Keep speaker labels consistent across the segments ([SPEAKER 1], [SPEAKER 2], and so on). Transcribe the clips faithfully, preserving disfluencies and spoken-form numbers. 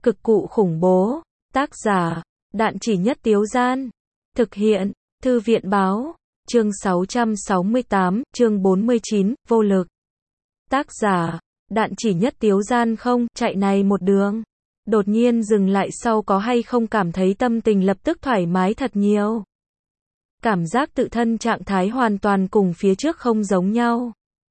[SPEAKER 1] Cực cụ khủng bố. Tác giả, Đạn Chỉ Nhất Tiếu Gian. Thực hiện, Thư viện Báo. Chương sáu trăm sáu mươi tám, chương bốn mươi chín, vô lực. Tác giả, Đạn Chỉ Nhất Tiếu Gian. Không, chạy này một đường. Đột nhiên dừng lại sau có hay không cảm thấy tâm tình lập tức thoải mái thật nhiều. Cảm giác tự thân trạng thái hoàn toàn cùng phía trước không giống nhau.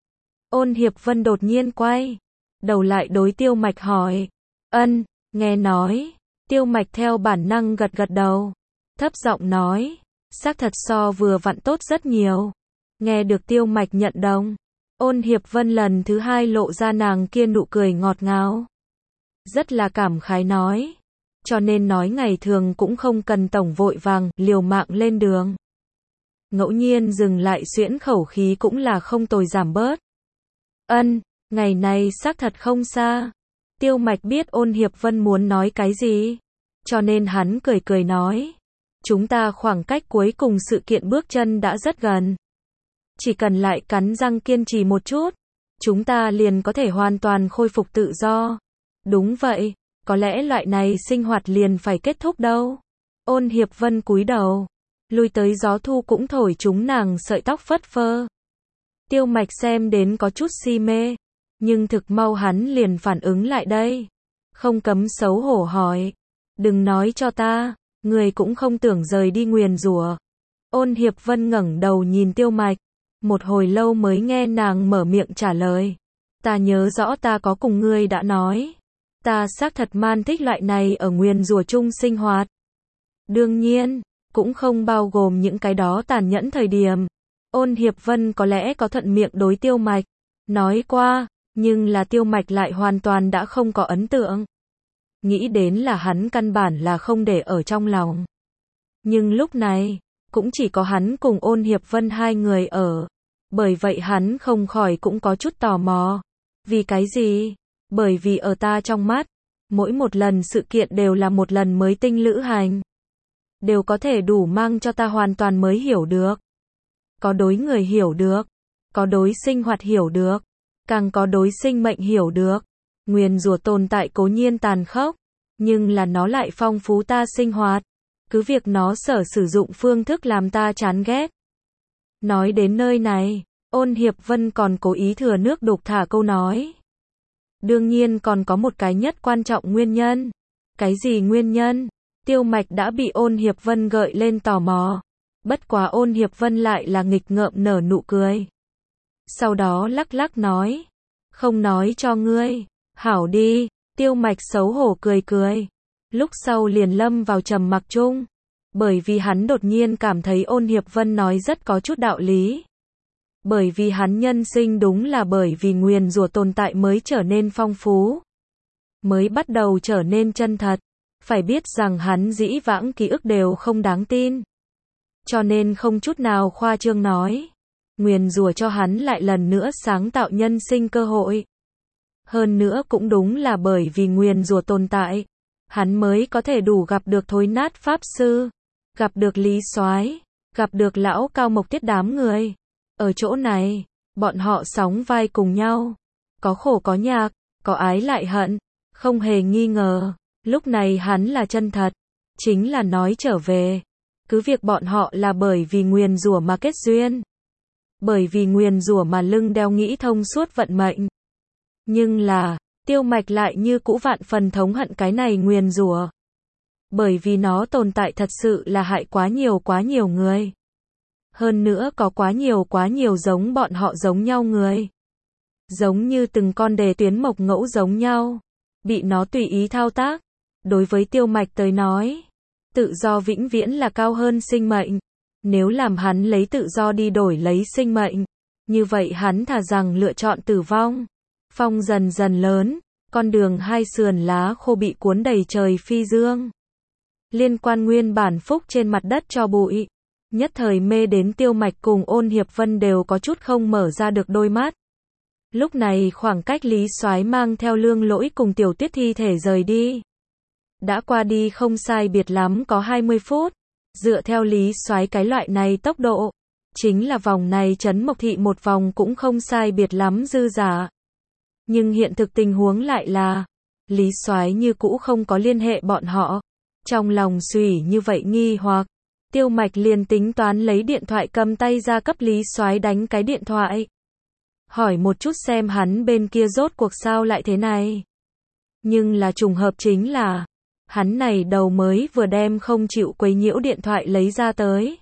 [SPEAKER 1] Ôn Hiệp Vân đột nhiên quay đầu lại đối Tiêu Mạch hỏi. Ân, nghe nói. Tiêu Mạch theo bản năng gật gật đầu. Thấp giọng nói. Xác thật so vừa vặn tốt rất nhiều. Nghe được Tiêu Mạch nhận đồng. Ôn Hiệp Vân lần thứ hai lộ ra nàng kia nụ cười ngọt ngào. Rất là cảm khái nói. Cho nên nói ngày thường cũng không cần tổng vội vàng, liều mạng lên đường. Ngẫu nhiên dừng lại xuyễn khẩu khí cũng là không tồi giảm bớt. Ân, ngày này xác thật không xa. Tiêu Mạch biết Ôn Hiệp Vân muốn nói cái gì. Cho nên hắn cười cười nói. Chúng ta khoảng cách cuối cùng sự kiện bước chân đã rất gần. Chỉ cần lại cắn răng kiên trì một chút. Chúng ta liền có thể hoàn toàn khôi phục tự do. Đúng vậy, có lẽ loại này sinh hoạt liền phải kết thúc đâu. Ôn Hiệp Vân cúi đầu. Lui tới gió thu cũng thổi chúng nàng sợi tóc phất phơ. Tiêu Mạch xem đến có chút si mê. Nhưng thực mau hắn liền phản ứng lại đây. Không cấm xấu hổ hỏi. Đừng nói cho ta, người cũng không tưởng rời đi nguyền rủa. Ôn Hiệp Vân ngẩng đầu nhìn Tiêu Mạch. Một hồi lâu mới nghe nàng mở miệng trả lời. Ta nhớ rõ ta có cùng ngươi đã nói. Ta xác thật man thích loại này ở nguyền rủa chung sinh hoạt. Đương nhiên, cũng không bao gồm những cái đó tàn nhẫn thời điểm. Ôn Hiệp Vân có lẽ có thuận miệng đối Tiêu Mạch nói qua, nhưng là Tiêu Mạch lại hoàn toàn đã không có ấn tượng. Nghĩ đến là hắn căn bản là không để ở trong lòng. Nhưng lúc này, cũng chỉ có hắn cùng Ôn Hiệp Vân hai người ở. Bởi vậy hắn không khỏi cũng có chút tò mò. Vì cái gì? Bởi vì ở ta trong mắt, mỗi một lần sự kiện đều là một lần mới tinh lữ hành. Đều có thể đủ mang cho ta hoàn toàn mới hiểu được. Có đối người hiểu được. Có đối sinh hoạt hiểu được. Càng có đối sinh mệnh hiểu được. Nguyền rủa tồn tại cố nhiên tàn khốc. Nhưng là nó lại phong phú ta sinh hoạt. Cứ việc nó sở sử dụng phương thức làm ta chán ghét. Nói đến nơi này, Ôn Hiệp Vân còn cố ý thừa nước đục thả câu nói. Đương nhiên còn có một cái nhất quan trọng nguyên nhân. Cái gì nguyên nhân? Tiêu Mạch đã bị Ôn Hiệp Vân gợi lên tò mò. Bất quá Ôn Hiệp Vân lại là nghịch ngợm nở nụ cười. Sau đó lắc lắc nói. Không nói cho ngươi. Hảo đi. Tiêu Mạch xấu hổ cười cười. Lúc sau liền lâm vào trầm mặc chung. Bởi vì hắn đột nhiên cảm thấy Ôn Hiệp Vân nói rất có chút đạo lý. Bởi vì hắn nhân sinh đúng là bởi vì nguyền rủa tồn tại mới trở nên phong phú. Mới bắt đầu trở nên chân thật. Phải biết rằng hắn dĩ vãng ký ức đều không đáng tin. Cho nên không chút nào khoa trương nói. Nguyền rủa cho hắn lại lần nữa sáng tạo nhân sinh cơ hội. Hơn nữa cũng đúng là bởi vì nguyền rủa tồn tại. Hắn mới có thể đủ gặp được thối nát pháp sư. Gặp được Lý Soái, gặp được lão Cao Mộc Tiết đám người. Ở chỗ này, bọn họ sóng vai cùng nhau. Có khổ có nhạc, có ái lại hận. Không hề nghi ngờ, lúc này hắn là chân thật. Chính là nói trở về. Cứ việc bọn họ là bởi vì nguyền rủa mà kết duyên. Bởi vì nguyền rủa mà lưng đeo nghĩ thông suốt vận mệnh. Nhưng là, Tiêu Mạch lại như cũ vạn phần thống hận cái này nguyền rủa. Bởi vì nó tồn tại thật sự là hại quá nhiều quá nhiều người. Hơn nữa có quá nhiều quá nhiều giống bọn họ giống nhau người. Giống như từng con đề tuyến mộc ngẫu giống nhau. Bị nó tùy ý thao tác. Đối với Tiêu Mạch tới nói, tự do vĩnh viễn là cao hơn sinh mệnh. Nếu làm hắn lấy tự do đi đổi lấy sinh mệnh, như vậy hắn thà rằng lựa chọn tử vong. Phong dần dần lớn, con đường hai sườn lá khô bị cuốn đầy trời phi dương. Liên quan nguyên bản phúc trên mặt đất cho bụi. Nhất thời mê đến Tiêu Mạch cùng Ôn Hiệp Vân đều có chút không mở ra được đôi mắt. Lúc này khoảng cách Lý Soái mang theo Lương Lỗi cùng Tiểu Tuyết thi thể rời đi. Đã qua đi không sai biệt lắm có hai mươi phút. Dựa theo Lý Soái cái loại này tốc độ. Chính là vòng này trấn Mộc Thị một vòng cũng không sai biệt lắm dư giả. Nhưng hiện thực tình huống lại là, Lý Soái như cũ không có liên hệ bọn họ. Trong lòng suy như vậy nghi hoặc, Tiêu Mạch liền tính toán lấy điện thoại cầm tay ra cấp Lý Soái đánh cái điện thoại. Hỏi một chút xem hắn bên kia rốt cuộc sao lại thế này. Nhưng là trùng hợp chính là, hắn này đầu mới vừa đem không chịu quấy nhiễu điện thoại lấy ra tới.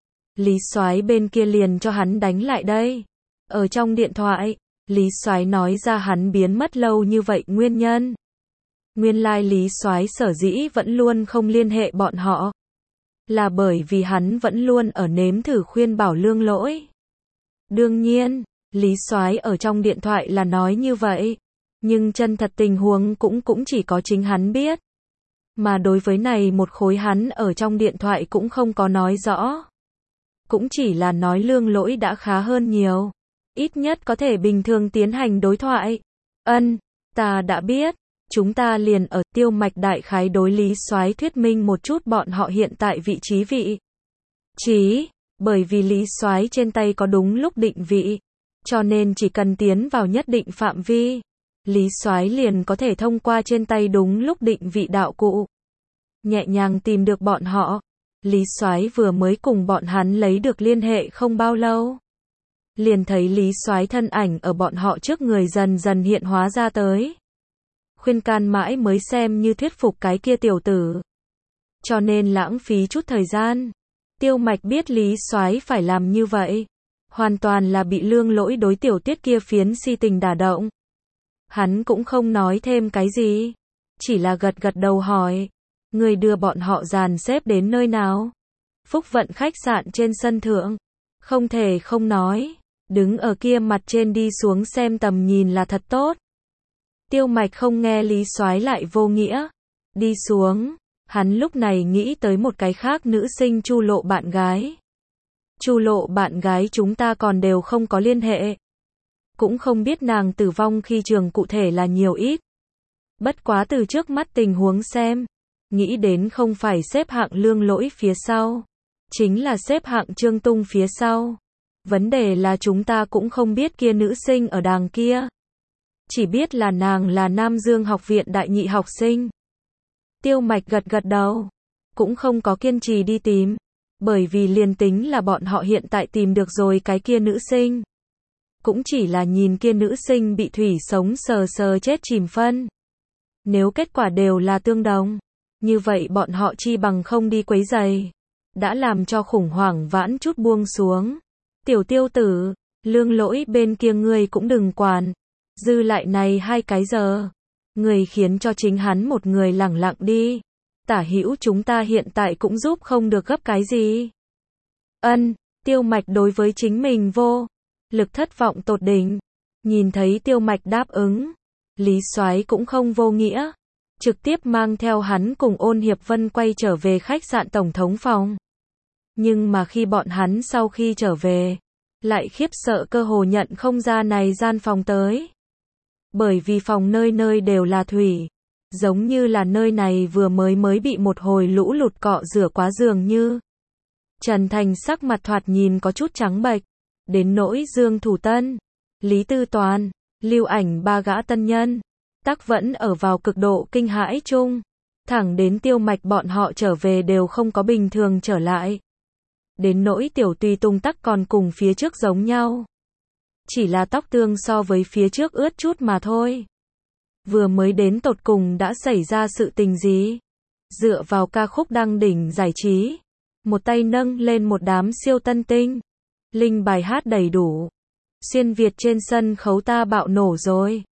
[SPEAKER 1] Lý Soái bên kia liền cho hắn đánh lại đây. Ở trong điện thoại, Lý Soái nói ra hắn biến mất lâu như vậy nguyên nhân. Nguyên lai Lý Soái sở dĩ vẫn luôn không liên hệ bọn họ, là bởi vì hắn vẫn luôn ở nếm thử khuyên bảo Lương Lỗi. Đương nhiên, Lý Soái ở trong điện thoại là nói như vậy, nhưng chân thật tình huống cũng cũng chỉ có chính hắn biết. Mà đối với này một khối hắn ở trong điện thoại cũng không có nói rõ. Cũng chỉ là nói Lương Lỗi đã khá hơn nhiều. Ít nhất có thể bình thường tiến hành đối thoại. Ân, ta đã biết. Chúng ta liền ở Tiêu Mạch đại khái đối Lý Soái thuyết minh một chút bọn họ hiện tại vị trí vị trí, bởi vì Lý Soái trên tay có đúng lúc định vị, cho nên chỉ cần tiến vào nhất định phạm vi, Lý Soái liền có thể thông qua trên tay đúng lúc định vị đạo cụ, nhẹ nhàng tìm được bọn họ. Lý Soái vừa mới cùng bọn hắn lấy được liên hệ không bao lâu, liền thấy Lý Soái thân ảnh ở bọn họ trước người dần dần hiện hóa ra tới. Khuyên can mãi mới xem như thuyết phục cái kia tiểu tử, cho nên lãng phí chút thời gian. Tiêu Mạch biết Lý Soái phải làm như vậy, hoàn toàn là bị Lương Lỗi đối tiểu Tuyết kia phiến si tình đả động. Hắn cũng không nói thêm cái gì, chỉ là gật gật đầu hỏi, người đưa bọn họ dàn xếp đến nơi nào? Phúc Vận khách sạn trên sân thượng, không thể không nói, đứng ở kia mặt trên đi xuống xem tầm nhìn là thật tốt. Tiêu Mạch không nghe Lý Soái lại vô nghĩa. Đi xuống, hắn lúc này nghĩ tới một cái khác nữ sinh Chu Lộ bạn gái. Chu Lộ bạn gái chúng ta còn đều không có liên hệ. Cũng không biết nàng tử vong khi trường cụ thể là nhiều ít. Bất quá từ trước mắt tình huống xem, nghĩ đến không phải xếp hạng Lương Lỗi phía sau, chính là xếp hạng Trương Tung phía sau. Vấn đề là chúng ta cũng không biết kia nữ sinh ở đàng kia. Chỉ biết là nàng là Nam Dương học viện đại nhị học sinh. Tiêu Mạch gật gật đầu, cũng không có kiên trì đi tìm, bởi vì liền tính là bọn họ hiện tại tìm được rồi cái kia nữ sinh, cũng chỉ là nhìn kia nữ sinh bị thủy sống sờ sờ chết chìm phân. Nếu kết quả đều là tương đồng, như vậy bọn họ chi bằng không đi quấy rầy, đã làm cho khủng hoảng vãn chút buông xuống. Tiểu Tiêu tử, Lương Lỗi bên kia ngươi cũng đừng quản. Dư lại này hai cái giờ, người khiến cho chính hắn một người lẳng lặng đi. Tả hữu chúng ta hiện tại cũng giúp không được gấp cái gì. Ân, Tiêu Mạch đối với chính mình vô lực thất vọng tột đỉnh. Nhìn thấy Tiêu Mạch đáp ứng, Lý Soái cũng không vô nghĩa, trực tiếp mang theo hắn cùng Ôn Hiệp Vân quay trở về khách sạn tổng thống phòng. Nhưng mà khi bọn hắn sau khi trở về, lại khiếp sợ cơ hồ nhận không ra này gian phòng tới. Bởi vì phòng nơi nơi đều là thủy, giống như là nơi này vừa mới mới bị một hồi lũ lụt cọ rửa quá dường như. Trần Thành sắc mặt thoạt nhìn có chút trắng bệch, đến nỗi Dương Thủ Tân, Lý Tư Toàn, Lưu Ảnh ba gã tân nhân, tắc vẫn ở vào cực độ kinh hãi chung, thẳng đến Tiêu Mạch bọn họ trở về đều không có bình thường trở lại. Đến nỗi Tiểu Tùy Tùng tắc còn cùng phía trước giống nhau. Chỉ là tóc tương so với phía trước ướt chút mà thôi. Vừa mới đến tột cùng đã xảy ra sự tình gì? Dựa vào ca khúc đăng đỉnh giải trí, một tay nâng lên một đám siêu tân tinh, linh bài hát đầy đủ. Xuyên Việt trên sân khấu ta bạo nổ rồi.